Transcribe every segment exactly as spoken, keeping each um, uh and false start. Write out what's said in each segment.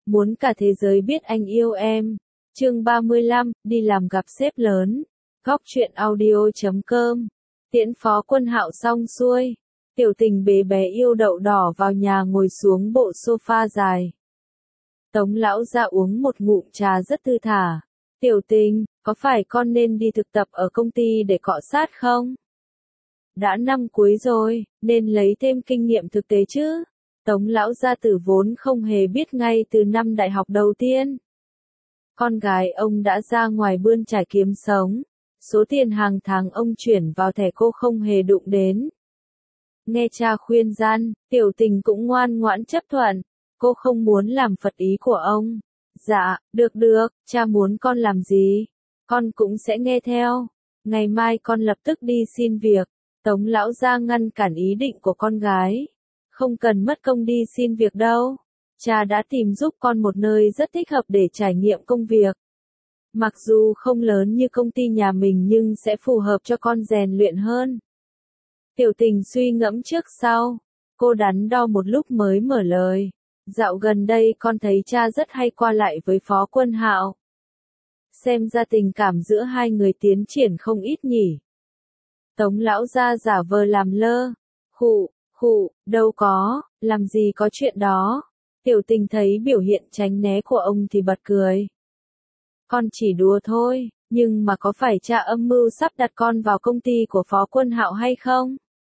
Muốn cả thế giới biết anh yêu em. Chương ba mươi lăm, đi làm gặp sếp lớn. Góc truyện audio chấm com. Tiễn Phó Quân Hạo xong xuôi. Tiểu Tình bế bé yêu đậu đỏ vào nhà ngồi xuống bộ sofa dài. Tống lão ra uống một ngụm trà rất thư thả. Tiểu Tình, có phải con nên đi thực tập ở công ty để cọ sát không? Đã năm cuối rồi, nên lấy thêm kinh nghiệm thực tế chứ. Tống lão gia tử vốn không hề biết ngay từ năm đại học đầu tiên. Con gái ông đã ra ngoài bươn trải kiếm sống. Số tiền hàng tháng ông chuyển vào thẻ cô không hề đụng đến. Nghe cha khuyên gian, Tiểu Tình cũng ngoan ngoãn chấp thuận. Cô không muốn làm phật ý của ông. Dạ, được được, cha muốn con làm gì, con cũng sẽ nghe theo. Ngày mai con lập tức đi xin việc. Tống lão gia ngăn cản ý định của con gái. Không cần mất công đi xin việc đâu. Cha đã tìm giúp con một nơi rất thích hợp để trải nghiệm công việc. Mặc dù không lớn như công ty nhà mình nhưng sẽ phù hợp cho con rèn luyện hơn. Tiểu Tình suy ngẫm trước sau. Cô đắn đo một lúc mới mở lời. Dạo gần đây con thấy cha rất hay qua lại với Phó Quân Hạo. Xem ra tình cảm giữa hai người tiến triển không ít nhỉ. Tống lão gia giả vờ làm lơ. Khụ, khụ, đâu có, làm gì có chuyện đó. Tiểu Tình thấy biểu hiện tránh né của ông thì bật cười. Con chỉ đùa thôi, nhưng mà có phải cha âm mưu sắp đặt con vào công ty của Phó Quân Hạo hay không?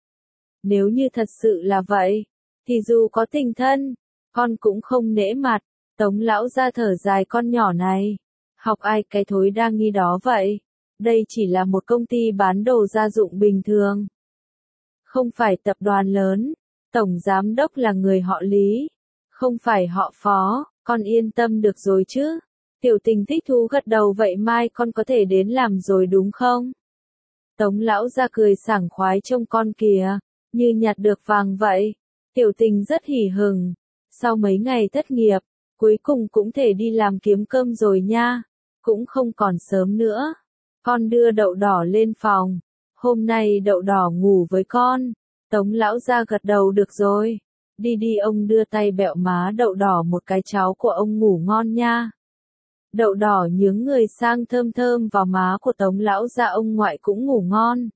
Nếu như thật sự là vậy, thì dù có tình thân, con cũng không nể mặt. Tống lão gia thở dài, con nhỏ này. Học ai cái thối đa nghi đó vậy? Đây chỉ là một công ty bán đồ gia dụng bình thường. Không phải tập đoàn lớn. Tổng giám đốc là người họ Lý. Không phải họ Phó. Con yên tâm được rồi chứ? Tiểu Tình thích thú gật đầu, vậy mai con có thể đến làm rồi đúng không? Tống lão gia cười sảng khoái, trông con kìa, như nhặt được vàng vậy. Tiểu Tình rất hỉ hừng. Sau mấy ngày thất nghiệp, cuối cùng cũng thể đi làm kiếm cơm rồi nha. Cũng không còn sớm nữa. Con đưa đậu đỏ lên phòng. Hôm nay đậu đỏ ngủ với con. Tống lão gia gật đầu, được rồi. Đi đi, ông đưa tay bẹo má đậu đỏ một cái, cháu của ông ngủ ngon nha. Đậu đỏ nhướng người sang thơm thơm vào má của Tống lão gia, ông ngoại cũng ngủ ngon.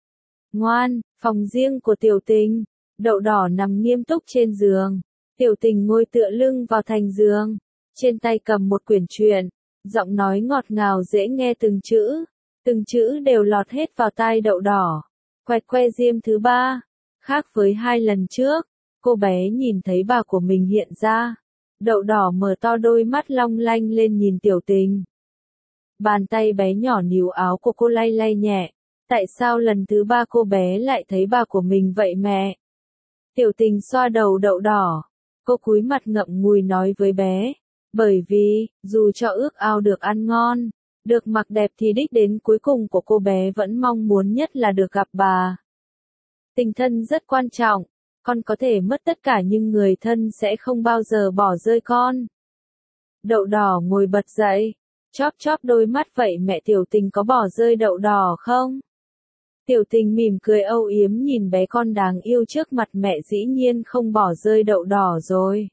Ngoan, phòng riêng của Tiểu Tình. Đậu đỏ nằm nghiêm túc trên giường. Tiểu Tình ngồi tựa lưng vào thành giường. Trên tay cầm một quyển truyện. Giọng nói ngọt ngào dễ nghe, từng chữ. Từng chữ đều lọt hết vào tai đậu đỏ. Quẹt que diêm thứ ba. Khác với hai lần trước, cô bé nhìn thấy bà của mình hiện ra. Đậu đỏ mở to đôi mắt long lanh lên nhìn Tiểu Tình. Bàn tay bé nhỏ níu áo của cô lay lay nhẹ. Tại sao lần thứ ba cô bé lại thấy bà của mình vậy mẹ? Tiểu Tình xoa đầu đậu đỏ. Cô cúi mặt ngậm ngùi nói với bé. Bởi vì, dù cho ước ao được ăn ngon, được mặc đẹp thì đích đến cuối cùng của cô bé vẫn mong muốn nhất là được gặp bà. Tình thân rất quan trọng. Con có thể mất tất cả nhưng người thân sẽ không bao giờ bỏ rơi con. Đậu đỏ ngồi bật dậy. Chóp chóp đôi mắt, vậy mẹ Tiểu Tình có bỏ rơi đậu đỏ không? Tiểu Tình mỉm cười âu yếm nhìn bé con đáng yêu trước mặt mẹ, dĩ nhiên không bỏ rơi đậu đỏ rồi.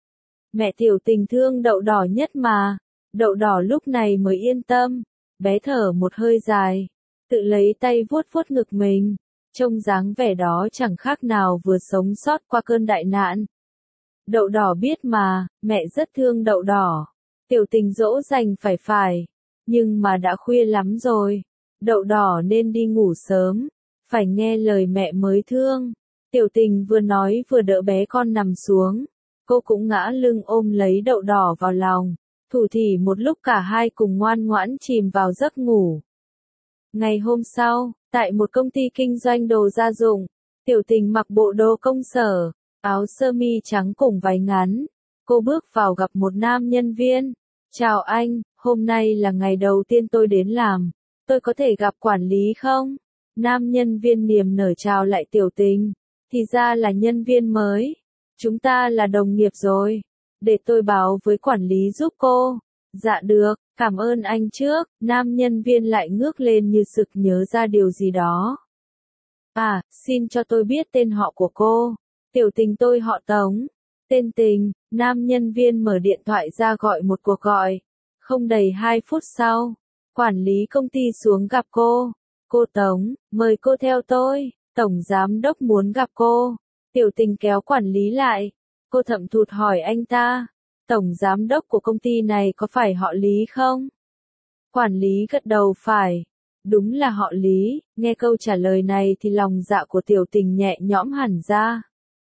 Mẹ Tiểu Tình thương đậu đỏ nhất mà. Đậu đỏ lúc này mới yên tâm. Bé thở một hơi dài. Tự lấy tay vuốt vuốt ngực mình. Trông dáng vẻ đó chẳng khác nào vừa sống sót qua cơn đại nạn. Đậu đỏ biết mà, mẹ rất thương đậu đỏ. Tiểu Tình dỗ dành phải phải. Nhưng mà đã khuya lắm rồi. Đậu đỏ nên đi ngủ sớm. Phải nghe lời mẹ mới thương. Tiểu Tình vừa nói vừa đỡ bé con nằm xuống. Cô cũng ngã lưng ôm lấy đậu đỏ vào lòng. Thủ thỉ một lúc cả hai cùng ngoan ngoãn chìm vào giấc ngủ. Ngày hôm sau, tại một công ty kinh doanh đồ gia dụng, Tiểu Tình mặc bộ đồ công sở, áo sơ mi trắng cùng váy ngắn. Cô bước vào gặp một nam nhân viên. Chào anh, hôm nay là ngày đầu tiên tôi đến làm. Tôi có thể gặp quản lý không? Nam nhân viên niềm nở chào lại Tiểu Tình. Thì ra là nhân viên mới. Chúng ta là đồng nghiệp rồi. Để tôi báo với quản lý giúp cô. Dạ được, cảm ơn anh trước. Nam nhân viên lại ngước lên như sực nhớ ra điều gì đó. À, xin cho tôi biết tên họ của cô. Tiểu Tình tôi họ Tống. Tên Tình, nam nhân viên mở điện thoại ra gọi một cuộc gọi. Không đầy hai phút sau, quản lý công ty xuống gặp cô. Cô Tống, mời cô theo tôi, tổng giám đốc muốn gặp cô. Tiểu Tình kéo quản lý lại. Cô thậm thụt hỏi anh ta, tổng giám đốc của công ty này có phải họ Lý không? Quản lý gật đầu phải. Đúng là họ Lý. Nghe câu trả lời này thì lòng dạ của Tiểu Tình nhẹ nhõm hẳn ra.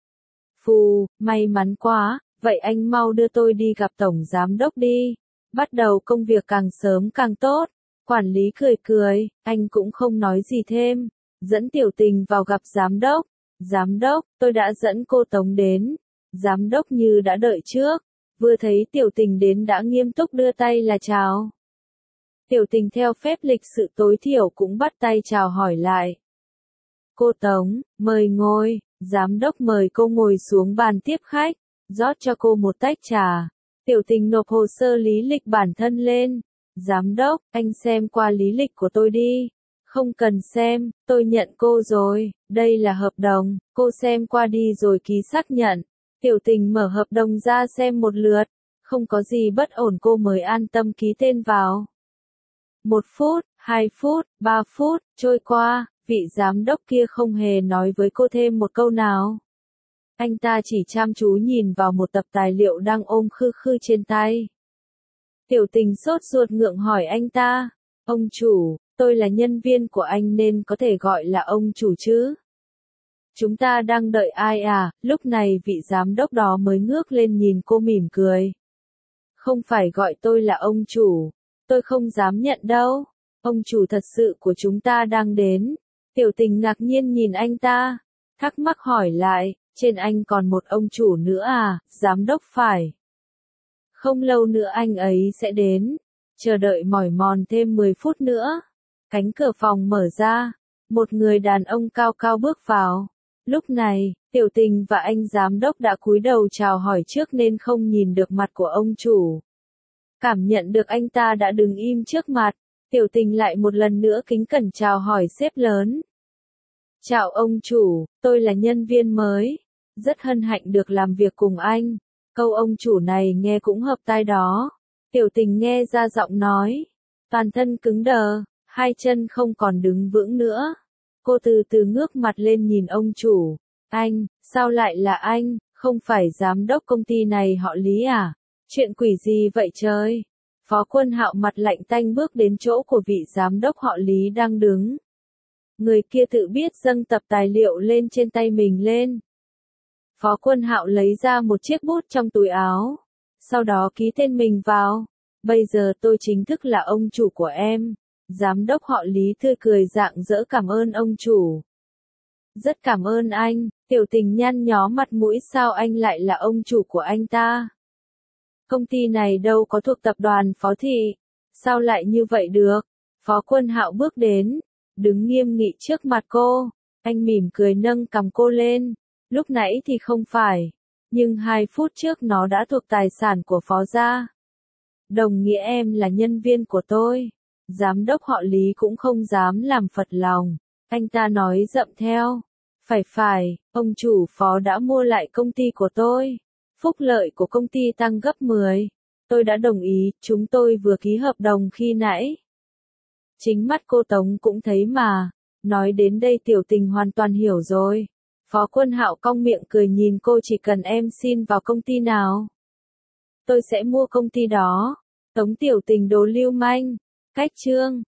Phù, may mắn quá, vậy anh mau đưa tôi đi gặp tổng giám đốc đi. Bắt đầu công việc càng sớm càng tốt. Quản lý cười cười, anh cũng không nói gì thêm. Dẫn Tiểu Tình vào gặp giám đốc. Giám đốc, tôi đã dẫn cô Tống đến. Giám đốc như đã đợi trước. Vừa thấy Tiểu Tình đến đã nghiêm túc đưa tay là chào. Tiểu Tình theo phép lịch sự tối thiểu cũng bắt tay chào hỏi lại. Cô Tống, mời ngồi. Giám đốc mời cô ngồi xuống bàn tiếp khách, rót cho cô một tách trà. Tiểu Tình nộp hồ sơ lý lịch bản thân lên. Giám đốc, anh xem qua lý lịch của tôi đi. Không cần xem, tôi nhận cô rồi, đây là hợp đồng, cô xem qua đi rồi ký xác nhận. Tiểu Tình mở hợp đồng ra xem một lượt, không có gì bất ổn cô mới an tâm ký tên vào. Một phút, hai phút, ba phút, trôi qua, vị giám đốc kia không hề nói với cô thêm một câu nào. Anh ta chỉ chăm chú nhìn vào một tập tài liệu đang ôm khư khư trên tay. Tiểu Tình sốt ruột ngượng hỏi anh ta, ông chủ, tôi là nhân viên của anh nên có thể gọi là ông chủ chứ? Chúng ta đang đợi ai à? Lúc này vị giám đốc đó mới ngước lên nhìn cô mỉm cười. Không phải gọi tôi là ông chủ, tôi không dám nhận đâu. Ông chủ thật sự của chúng ta đang đến. Tiểu Tình ngạc nhiên nhìn anh ta, thắc mắc hỏi lại, trên anh còn một ông chủ nữa à? Giám đốc phải. Không lâu nữa anh ấy sẽ đến. Chờ đợi mỏi mòn thêm mười phút nữa. Cánh cửa phòng mở ra, một người đàn ông cao cao bước vào. Lúc này, Tiểu Tình và anh giám đốc đã cúi đầu chào hỏi trước nên không nhìn được mặt của ông chủ. Cảm nhận được anh ta đã đứng im trước mặt, Tiểu Tình lại một lần nữa kính cẩn chào hỏi sếp lớn. Chào ông chủ, tôi là nhân viên mới. Rất hân hạnh được làm việc cùng anh. Câu ông chủ này nghe cũng hợp tai đó. Tiểu Tình nghe ra giọng nói. Toàn thân cứng đờ, hai chân không còn đứng vững nữa. Cô từ từ ngước mặt lên nhìn ông chủ. Anh, sao lại là anh, không phải giám đốc công ty này họ Lý à? Chuyện quỷ gì vậy trời? Phó Quân Hạo mặt lạnh tanh bước đến chỗ của vị giám đốc họ Lý đang đứng. Người kia tự biết dâng tập tài liệu lên trên tay mình lên. Phó Quân Hạo lấy ra một chiếc bút trong túi áo. Sau đó ký tên mình vào. Bây giờ tôi chính thức là ông chủ của em. Giám đốc họ Lý tươi cười rạng rỡ cảm ơn ông chủ. Rất cảm ơn anh. Tiểu Tình nhăn nhó mặt mũi, sao anh lại là ông chủ của anh ta? Công ty này đâu có thuộc tập đoàn Phó Thị. Sao lại như vậy được? Phó Quân Hạo bước đến, đứng nghiêm nghị trước mặt cô. Anh mỉm cười nâng cằm cô lên. Lúc nãy thì không phải. Nhưng hai phút trước nó đã thuộc tài sản của Phó gia. Đồng nghĩa em là nhân viên của tôi. Giám đốc họ Lý cũng không dám làm phật lòng. Anh ta nói dậm theo. Phải phải, ông chủ Phó đã mua lại công ty của tôi. Phúc lợi của công ty tăng gấp mười. Tôi đã đồng ý, chúng tôi vừa ký hợp đồng khi nãy. Chính mắt cô Tống cũng thấy mà. Nói đến đây Tiểu Tình hoàn toàn hiểu rồi. Phó Quân Hạo cong miệng cười nhìn cô, chỉ cần em xin vào công ty nào, tôi sẽ mua công ty đó. Tống Tiểu Tình đồ lưu manh. Cách chương